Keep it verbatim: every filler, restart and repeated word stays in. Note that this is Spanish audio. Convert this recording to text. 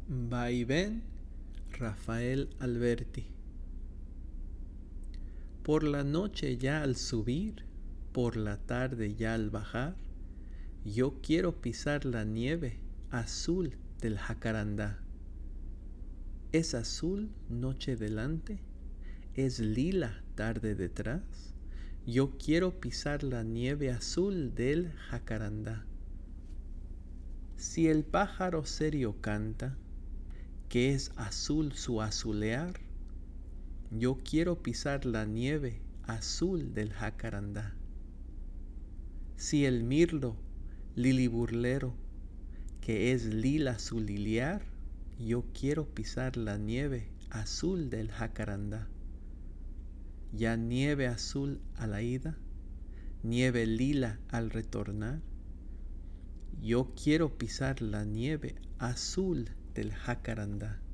Vaivén, Rafael Alberti. Por la noche ya al subir, por la tarde ya al bajar, yo quiero pisar la nieve azul del jacarandá. Es azul noche delante, es lila tarde detrás. Yo quiero pisar la nieve azul del jacarandá. Si el pájaro serio canta, que es azul su azulear, yo quiero pisar la nieve azul del jacarandá. Si el mirlo liliburlero, que es lila su liliar, yo quiero pisar la nieve azul del jacarandá. Ya nieve azul a la ida, nieve lila al retornar, yo quiero pisar la nieve azul del jacarandá.